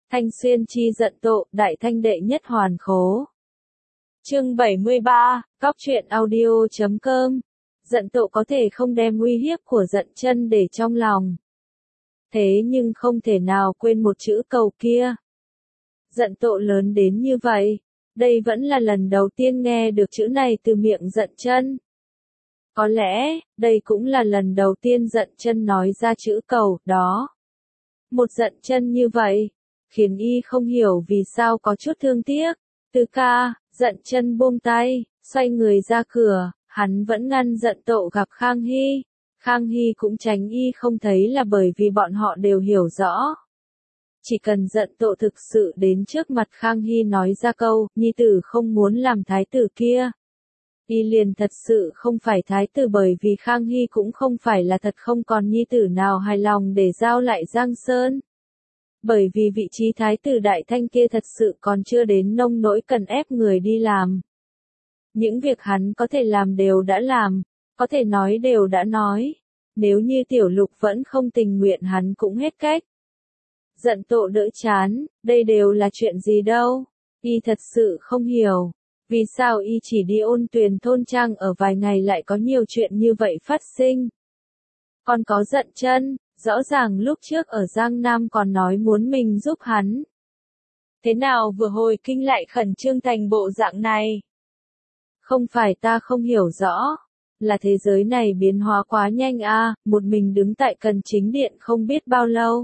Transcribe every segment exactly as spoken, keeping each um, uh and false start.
Thanh xuyên chi giận tộ, đại thanh đệ nhất hoàn khố. Chương bảy mươi ba, cóc truyện audio chấm com. Giận tộ có thể không đem uy hiếp của giận chân để trong lòng. Thế nhưng không thể nào quên một chữ cầu kia. Giận tộ lớn đến như vậy, đây vẫn là lần đầu tiên nghe được chữ này từ miệng giận chân. Có lẽ, đây cũng là lần đầu tiên giận chân nói ra chữ cầu, đó. Một giận chân như vậy, khiến y không hiểu vì sao có chút thương tiếc. Từ ca, giận chân buông tay, xoay người ra cửa, hắn vẫn ngăn giận tộ gặp Khang Hy. Khang Hy cũng tránh y không thấy là bởi vì bọn họ đều hiểu rõ. Chỉ cần giận tộ thực sự đến trước mặt Khang Hy nói ra câu, nhi tử không muốn làm thái tử kia. Y liền thật sự không phải thái tử, bởi vì Khang Hy cũng không phải là thật không còn nhi tử nào hài lòng để giao lại Giang Sơn. Bởi vì vị trí thái tử đại thanh kia thật sự còn chưa đến nông nỗi cần ép người đi làm. Những việc hắn có thể làm đều đã làm, có thể nói đều đã nói. Nếu như tiểu lục vẫn không tình nguyện hắn cũng hết cách. Giận tộ đỡ chán, đây đều là chuyện gì đâu. Y thật sự không hiểu. Vì sao y chỉ đi Ôn Tuyền thôn trang ở vài ngày lại có nhiều chuyện như vậy phát sinh. Còn có giận chân, rõ ràng lúc trước ở Giang Nam còn nói muốn mình giúp hắn. Thế nào vừa hồi kinh lại khẩn trương thành bộ dạng này? Không phải ta không hiểu rõ, là thế giới này biến hóa quá nhanh a, à, một mình đứng tại Cần Chính Điện không biết bao lâu.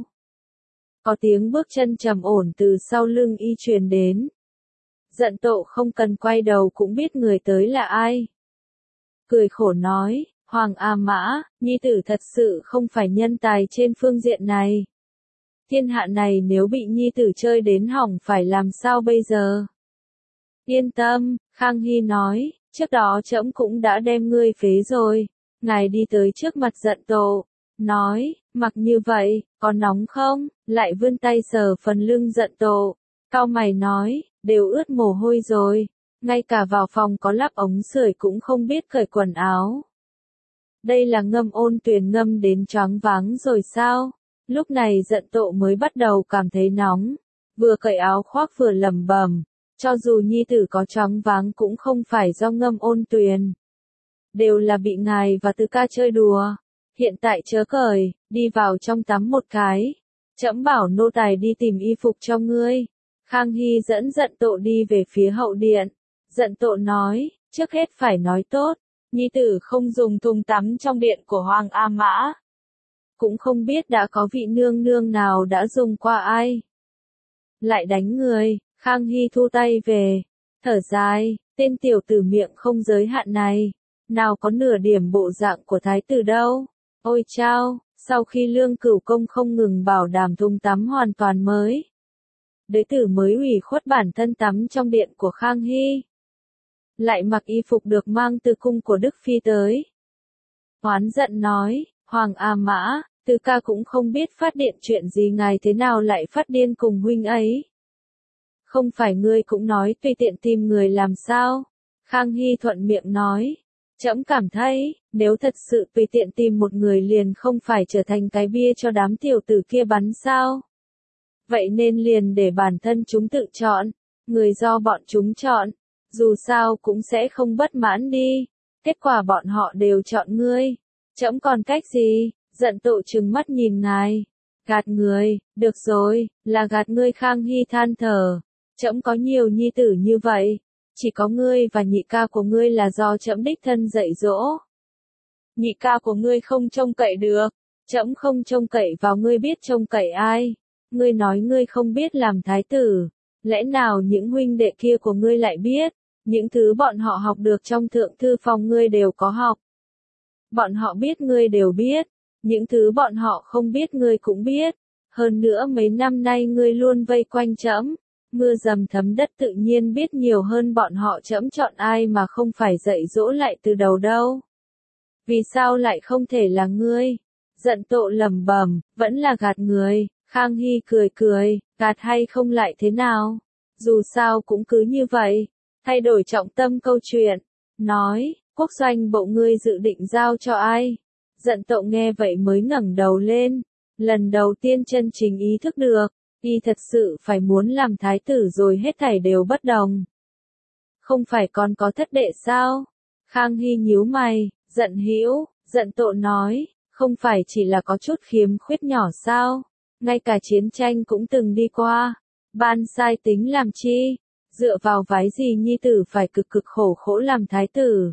Có tiếng bước chân trầm ổn từ sau lưng y truyền đến. Giận tộ không cần quay đầu cũng biết người tới là ai. Cười khổ nói, Hoàng A Mã, nhi tử thật sự không phải nhân tài trên phương diện này. Thiên hạ này nếu bị nhi tử chơi đến hỏng phải làm sao bây giờ? Yên tâm, Khang Hy nói, trước đó trẫm cũng đã đem ngươi phế rồi. Ngài đi tới trước mặt giận tộ, nói, mặc như vậy, có nóng không? Lại vươn tay sờ phần lưng giận tộ, cau mày nói, đều ướt mồ hôi rồi, ngay cả vào phòng có lắp ống sưởi cũng không biết cởi quần áo. Đây là ngâm Ôn Tuyền ngâm đến choáng váng rồi sao? Lúc này giận tộ mới bắt đầu cảm thấy nóng, vừa cởi áo khoác vừa lẩm bẩm, cho dù nhi tử có choáng váng cũng không phải do ngâm Ôn Tuyền. Đều là bị ngài và Từ ca chơi đùa. Hiện tại chớ cởi, đi vào trong tắm một cái. Trẫm bảo nô tài đi tìm y phục cho ngươi. Khang Hy dẫn giận tộ đi về phía hậu điện. Giận tộ nói, trước hết phải nói tốt, nhi tử không dùng thùng tắm trong điện của Hoàng A Mã. Cũng không biết đã có vị nương nương nào đã dùng qua ai. Lại đánh người, Khang Hy thu tay về, thở dài, tên tiểu tử miệng không giới hạn này, nào có nửa điểm bộ dạng của thái tử đâu. Ôi chao, sau khi Lương Cửu Công không ngừng bảo đảm thùng tắm hoàn toàn mới. Đế tử mới ủy khuất bản thân tắm trong điện của Khang Hy. Lại mặc y phục được mang từ cung của Đức Phi tới. Hoán giận nói, Hoàng A Mã, Từ ca cũng không biết phát điện chuyện gì ngài thế nào lại phát điên cùng huynh ấy. Không phải ngươi cũng nói tùy tiện tìm người làm sao? Khang Hy thuận miệng nói, trẫm cảm thấy, nếu thật sự tùy tiện tìm một người liền không phải trở thành cái bia cho đám tiểu tử kia bắn sao? Vậy nên liền để bản thân chúng tự chọn, người do bọn chúng chọn, dù sao cũng sẽ không bất mãn đi. Kết quả bọn họ đều chọn ngươi, trẫm còn cách gì? Giận tộ trừng mắt nhìn ngài, gạt người, được rồi, là gạt ngươi. Khang Hy than thở, trẫm có nhiều nhi tử như vậy, chỉ có ngươi và nhị ca của ngươi là do trẫm đích thân dạy dỗ. Nhị ca của ngươi không trông cậy được, trẫm không trông cậy vào ngươi, biết trông cậy ai? Ngươi nói ngươi không biết làm thái tử, lẽ nào những huynh đệ kia của ngươi lại biết? Những thứ bọn họ học được trong thượng thư phòng ngươi đều có học. Bọn họ biết ngươi đều biết, những thứ bọn họ không biết ngươi cũng biết. Hơn nữa mấy năm nay ngươi luôn vây quanh trẫm, mưa dầm thấm đất tự nhiên biết nhiều hơn bọn họ. Trẫm chọn ai mà không phải dạy dỗ lại từ đầu đâu. Vì sao lại không thể là ngươi? Giận tộ lẩm bẩm, vẫn là gạt người. Khang Hy cười cười, gạt hay không lại thế nào? Dù sao cũng cứ như vậy. Thay đổi trọng tâm câu chuyện, nói, quốc doanh bộ ngươi dự định giao cho ai? Giận tộ nghe vậy mới ngẩng đầu lên, lần đầu tiên chân chính ý thức được, Y thật sự phải muốn làm thái tử rồi hết thảy đều bất đồng. Không phải còn có thất đệ sao? Khang Hy nhíu mày, giận hữu, giận Tộ nói, không phải chỉ là có chút khiếm khuyết nhỏ sao? Ngay cả chiến tranh cũng từng đi qua. Ban sai tính làm chi? Dựa vào vái gì nhi tử phải cực cực khổ khổ làm thái tử?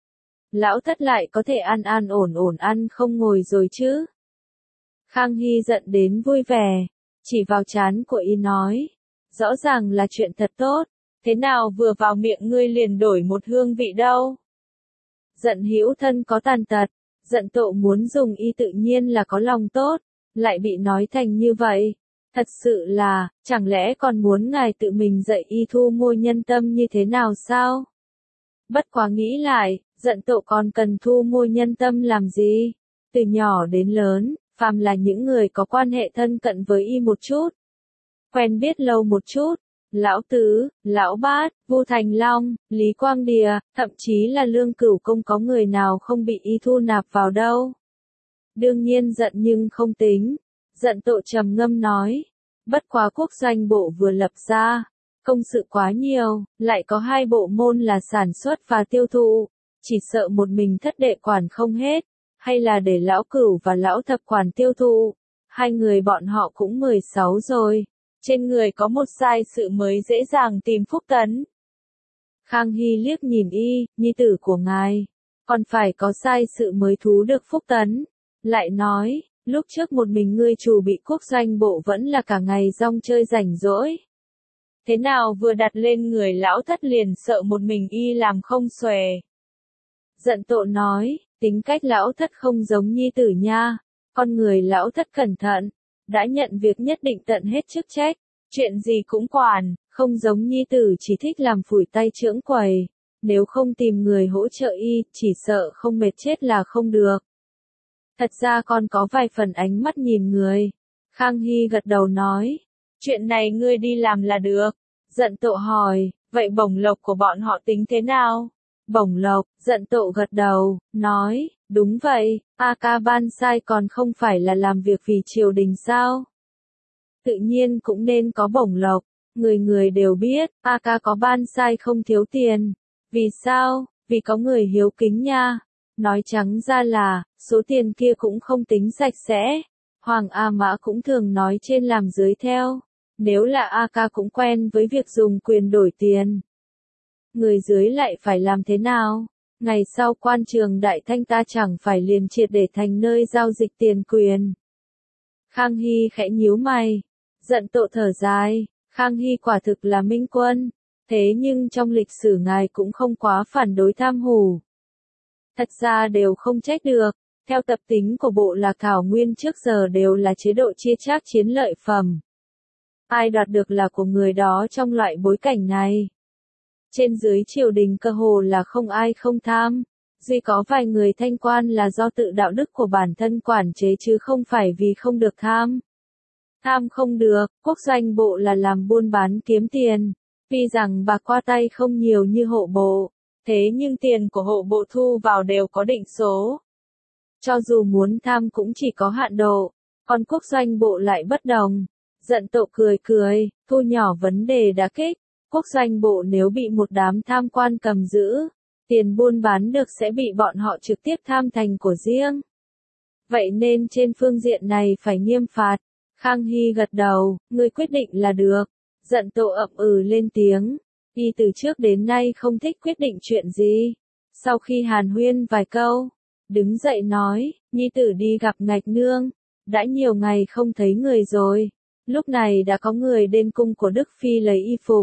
Lão thất lại có thể an an ổn ổn ăn không ngồi rồi chứ? Khang Hy giận đến vui vẻ, chỉ vào trán của y nói, rõ ràng là chuyện thật tốt, thế nào vừa vào miệng ngươi liền đổi một hương vị đâu? Giận hữu thân có tàn tật, giận Tộ muốn dùng y tự nhiên là có lòng tốt, lại bị nói thành như vậy. Thật sự là, chẳng lẽ còn muốn ngài tự mình dạy y thu mua nhân tâm như thế nào sao? Bất quá nghĩ lại, giận Tộ còn cần thu mua nhân tâm làm gì? Từ nhỏ đến lớn, phàm là những người có quan hệ thân cận với y một chút, quen biết lâu một chút, Lão Tứ, Lão Bát, Vu Thành Long, Lý Quang Đìa, thậm chí là Lương Cửu Công có người nào không bị y thu nạp vào đâu. Đương nhiên giận nhưng không tính. Giận Tộ trầm ngâm nói, bất quá quốc doanh bộ vừa lập ra, công sự quá nhiều, lại có hai bộ môn là sản xuất và tiêu thụ, chỉ sợ một mình thất đệ quản không hết, hay là để Lão Cửu và Lão Thập quản tiêu thụ, hai người bọn họ cũng mười sáu rồi, trên người có một sai sự mới dễ dàng tìm phúc tấn. Khang Hy liếc nhìn y, nhi tử của ngài, còn phải có sai sự mới thú được phúc tấn, lại nói, lúc trước một mình ngươi chủ bị quốc doanh bộ vẫn là cả ngày rong chơi rảnh rỗi. Thế nào vừa đặt lên người lão thất liền sợ một mình y làm không xuề. Giận Tộ nói, tính cách lão thất không giống nhi tử nha, con người lão thất cẩn thận, đã nhận việc nhất định tận hết chức trách, chuyện gì cũng quản, không giống nhi tử chỉ thích làm phủi tay chưởng quầy, nếu không tìm người hỗ trợ y, chỉ sợ không mệt chết là không được. Thật ra con có vài phần ánh mắt nhìn người. Khang Hy gật đầu nói, chuyện này ngươi đi làm là được. Giận Tộ hỏi, vậy bổng lộc của bọn họ tính thế nào? Bổng lộc, Giận Tộ gật đầu, nói, đúng vậy, A Ca ban sai còn không phải là làm việc vì triều đình sao? Tự nhiên cũng nên có bổng lộc, người người đều biết, A Ca có ban sai không thiếu tiền. Vì sao? Vì có người hiếu kính nha. Nói trắng ra là, số tiền kia cũng không tính sạch sẽ. Hoàng A Mã cũng thường nói trên làm dưới theo. Nếu là A Ca cũng quen với việc dùng quyền đổi tiền, người dưới lại phải làm thế nào? Ngày sau quan trường Đại Thanh ta chẳng phải liền triệt để thành nơi giao dịch tiền quyền. Khang Hy khẽ nhíu mày. Giận Tộ thở dài, Khang Hy quả thực là minh quân. Thế nhưng trong lịch sử ngài cũng không quá phản đối tham hủ. Thật ra đều không trách được, theo tập tính của bộ lạc Thảo Nguyên trước giờ đều là chế độ chia chác chiến lợi phẩm. Ai đoạt được là của người đó trong loại bối cảnh này. Trên dưới triều đình cơ hồ là không ai không tham, duy có vài người thanh quan là do tự đạo đức của bản thân quản chế chứ không phải vì không được tham. Tham không được, quốc doanh bộ là làm buôn bán kiếm tiền, tuy rằng bạc qua tay không nhiều như hộ bộ, thế nhưng tiền của hộ bộ thu vào đều có định số. Cho dù muốn tham cũng chỉ có hạn độ, còn quốc doanh bộ lại bất đồng. Giận Tộ cười cười, thu nhỏ vấn đề đả kích, quốc doanh bộ nếu bị một đám tham quan cầm giữ, tiền buôn bán được sẽ bị bọn họ trực tiếp tham thành của riêng. Vậy nên trên phương diện này phải nghiêm phạt. Khang Hy gật đầu, ngươi quyết định là được. Giận Tộ ậm ừ lên tiếng, y từ trước đến nay không thích quyết định chuyện gì. Sau khi hàn huyên vài câu, đứng dậy nói, nhi tử đi gặp Ngạch Nương, đã nhiều ngày không thấy người rồi. Lúc này đã có người đến cung của Đức Phi lấy y phục.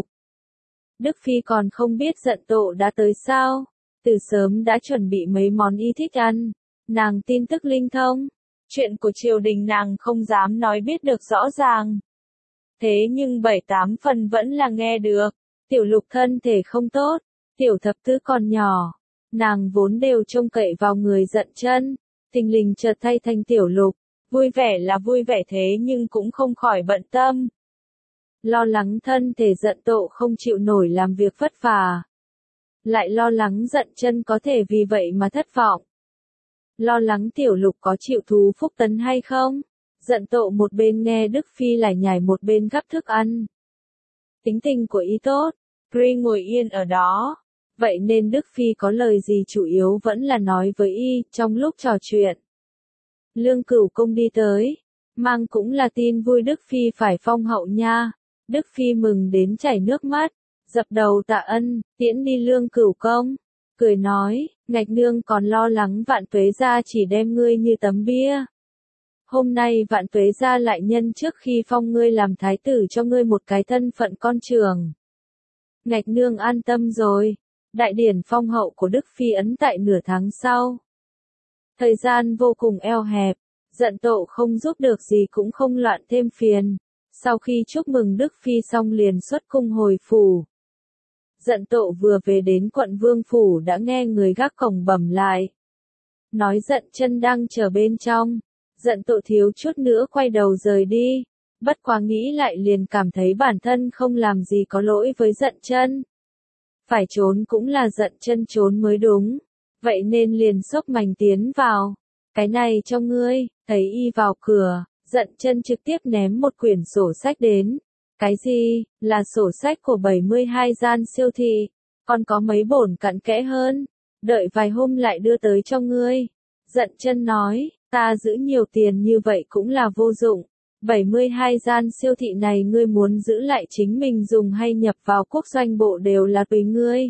Đức Phi còn không biết Giận Tộ đã tới sao, từ sớm đã chuẩn bị mấy món y thích ăn, nàng tin tức linh thông. Chuyện của triều đình nàng không dám nói biết được rõ ràng. Thế nhưng bảy tám phần vẫn là nghe được. Tiểu Lục thân thể không tốt, Tiểu Thập Tứ còn nhỏ, nàng vốn đều trông cậy vào người Giận Chân, thình lình chợt thay thành Tiểu Lục, vui vẻ là vui vẻ thế nhưng cũng không khỏi bận tâm. Lo lắng thân thể Giận Tộ không chịu nổi làm việc vất vả, lại lo lắng Giận Chân có thể vì vậy mà thất vọng. Lo lắng Tiểu Lục có chịu thú phúc tấn hay không? Giận Tộ một bên nghe Đức Phi lại nhải một bên gắp thức ăn. Tính tình của y tốt, Pri ngồi yên ở đó. Vậy nên Đức Phi có lời gì chủ yếu vẫn là nói với y trong lúc trò chuyện. Lương Cửu Công đi tới, mang cũng là tin vui Đức Phi phải phong hậu nha. Đức Phi mừng đến chảy nước mắt, dập đầu tạ ân, tiễn đi Lương Cửu Công. Cười nói, Ngạch Nương còn lo lắng Vạn Tuế gia chỉ đem ngươi như tấm bia. Hôm nay Vạn Tuế gia lại nhân trước khi phong ngươi làm thái tử cho ngươi một cái thân phận con trưởng. Ngạch Nương an tâm rồi, đại điển phong hậu của Đức Phi ấn tại nửa tháng sau. Thời gian vô cùng eo hẹp, Giận Tộ không giúp được gì cũng không loạn thêm phiền. Sau khi chúc mừng Đức Phi xong liền xuất cung hồi phủ. Giận Tộ vừa về đến quận Vương Phủ đã nghe người gác cổng bẩm lại. Nói Giận Chân đang chờ bên trong. Giận Tộ thiếu chút nữa quay đầu rời đi. Bất quá nghĩ lại liền cảm thấy bản thân không làm gì có lỗi với Giận Chân. Phải trốn cũng là Giận Chân trốn mới đúng. Vậy nên liền xốc mành tiến vào. Cái này cho ngươi, thấy y vào cửa, Giận Chân trực tiếp ném một quyển sổ sách đến. Cái gì, là sổ sách của bảy mươi hai gian siêu thị, còn có mấy bổn cặn kẽ hơn, đợi vài hôm lại đưa tới cho ngươi. Giận Chân nói, ta giữ nhiều tiền như vậy cũng là vô dụng, bảy mươi hai gian siêu thị này ngươi muốn giữ lại chính mình dùng hay nhập vào quốc doanh bộ đều là tùy ngươi.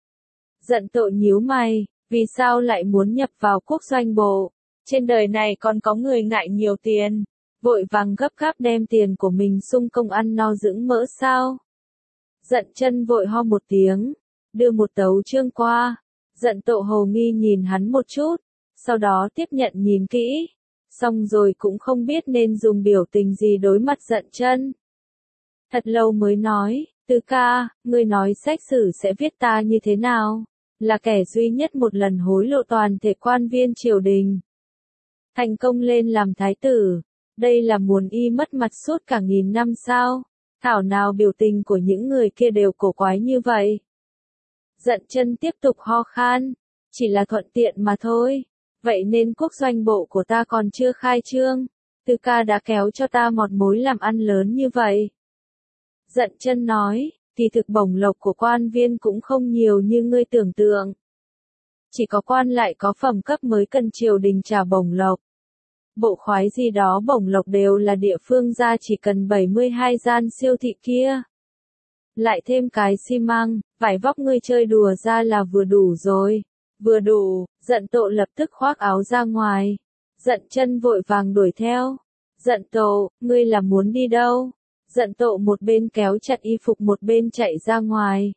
Giận Tộ nhíu mày, vì sao lại muốn nhập vào quốc doanh bộ? Trên đời này còn có người ngại nhiều tiền, vội vàng gấp gáp đem tiền của mình sung công ăn no dưỡng mỡ sao? Giận Chân vội ho một tiếng, đưa một tấu chương qua. Giận Tộ hồ nghi nhìn hắn một chút, sau đó tiếp nhận nhìn kỹ, xong rồi cũng không biết nên dùng biểu tình gì đối mặt Giận Chân. Thật lâu mới nói, Tứ ca, ngươi nói sách sử sẽ viết ta như thế nào? Là kẻ duy nhất một lần hối lộ toàn thể quan viên triều đình. Thành công lên làm thái tử. Đây là muốn y mất mặt suốt cả nghìn năm sao? Thảo nào biểu tình của những người kia đều cổ quái như vậy. Giận Chân tiếp tục ho khan. Chỉ là thuận tiện mà thôi. Vậy nên quốc doanh bộ của ta còn chưa khai trương. Tư ca đã kéo cho ta một mối làm ăn lớn như vậy. Giận Chân nói, kỳ thực bổng lộc của quan viên cũng không nhiều như ngươi tưởng tượng. Chỉ có quan lại có phẩm cấp mới cần triều đình trả bổng lộc. Bộ khoái gì đó bổng lộc đều là địa phương ra chỉ cần bảy mươi hai gian siêu thị kia. Lại thêm cái xi măng, vải vóc ngươi chơi đùa ra là vừa đủ rồi. Vừa đủ, Giận Tộ lập tức khoác áo ra ngoài. Giận Chân vội vàng đuổi theo. Giận Tộ, ngươi là muốn đi đâu? Giận Tộ một bên kéo chặt y phục một bên chạy ra ngoài.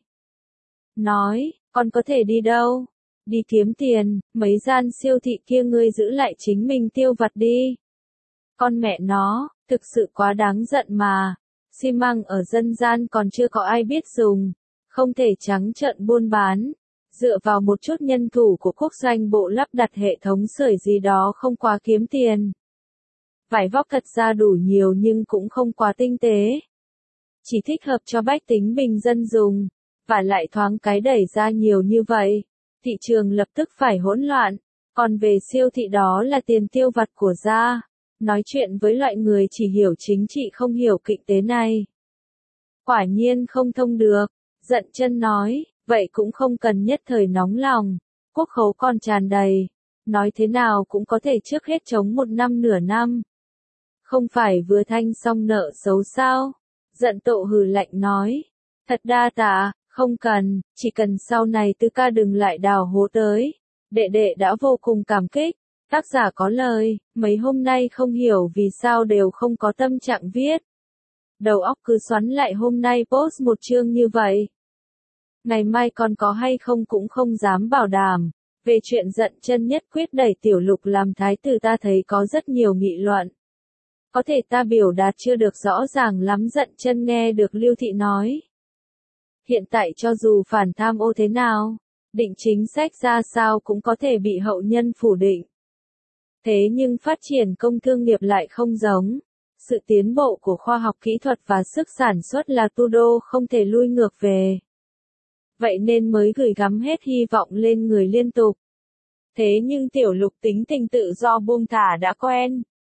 Nói, con có thể đi đâu? Đi kiếm tiền, mấy gian siêu thị kia ngươi giữ lại chính mình tiêu vặt đi. Con mẹ nó, thực sự quá đáng giận mà. Xi măng ở dân gian còn chưa có ai biết dùng. Không thể trắng trợn buôn bán. Dựa vào một chút nhân thủ của quốc doanh bộ lắp đặt hệ thống sưởi gì đó không quá kiếm tiền. Vải vóc thật ra đủ nhiều nhưng cũng không quá tinh tế. Chỉ thích hợp cho bách tính bình dân dùng. Và lại thoáng cái đẩy ra nhiều như vậy. Thị trường lập tức phải hỗn loạn. Còn về siêu thị đó là tiền tiêu vặt của gia. Nói chuyện với loại người chỉ hiểu chính trị không hiểu kinh tế này. Quả nhiên không thông được. Giận Chân nói, vậy cũng không cần nhất thời nóng lòng. Quốc khấu còn tràn đầy. Nói thế nào cũng có thể trước hết chống một năm nửa năm. Không phải vừa thanh xong nợ xấu sao? Giận Tộ hừ lạnh nói. Thật đa tạ, không cần, chỉ cần sau này Tư ca đừng lại đào hố tới. Đệ đệ đã vô cùng cảm kích. Tác giả có lời, mấy hôm nay không hiểu vì sao đều không có tâm trạng viết. Đầu óc cứ xoắn lại hôm nay post một chương như vậy. Ngày mai còn có hay không cũng không dám bảo đảm. Về chuyện Giận Chân nhất quyết đẩy Tiểu Lục làm thái tử ta thấy có rất nhiều nghị luận. Có thể ta biểu đạt chưa được rõ ràng lắm. Giận Chân nghe được Lưu Thị nói. Hiện tại cho dù phản tham ô thế nào, định chính sách ra sao cũng có thể bị hậu nhân phủ định. Thế nhưng phát triển công thương nghiệp lại không giống. Sự tiến bộ của khoa học kỹ thuật và sức sản xuất là tu đô không thể lui ngược về. Vậy nên mới gửi gắm hết hy vọng lên người liên tục. Thế nhưng Tiểu Lục tính tình tự do buông thả đã quen.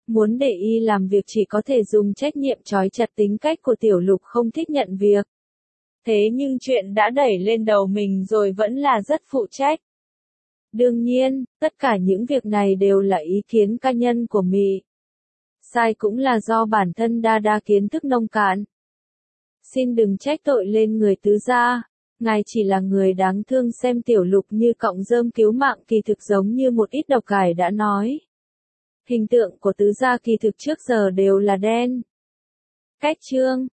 Muốn để y làm việc chỉ có thể dùng trách nhiệm trói chặt tính cách của Tiểu Lục không thích nhận việc. Thế nhưng chuyện đã đẩy lên đầu mình rồi vẫn là rất phụ trách. Đương nhiên, tất cả những việc này đều là ý kiến cá nhân của Mị. Sai cũng là do bản thân đa đa kiến thức nông cạn. Xin đừng trách tội lên người tứ gia, ngài chỉ là người đáng thương xem Tiểu Lục như cọng rơm cứu mạng kỳ thực giống như một ít độc cải đã nói. Hình tượng của tứ gia kỳ thực trước giờ đều là đen. Cách chương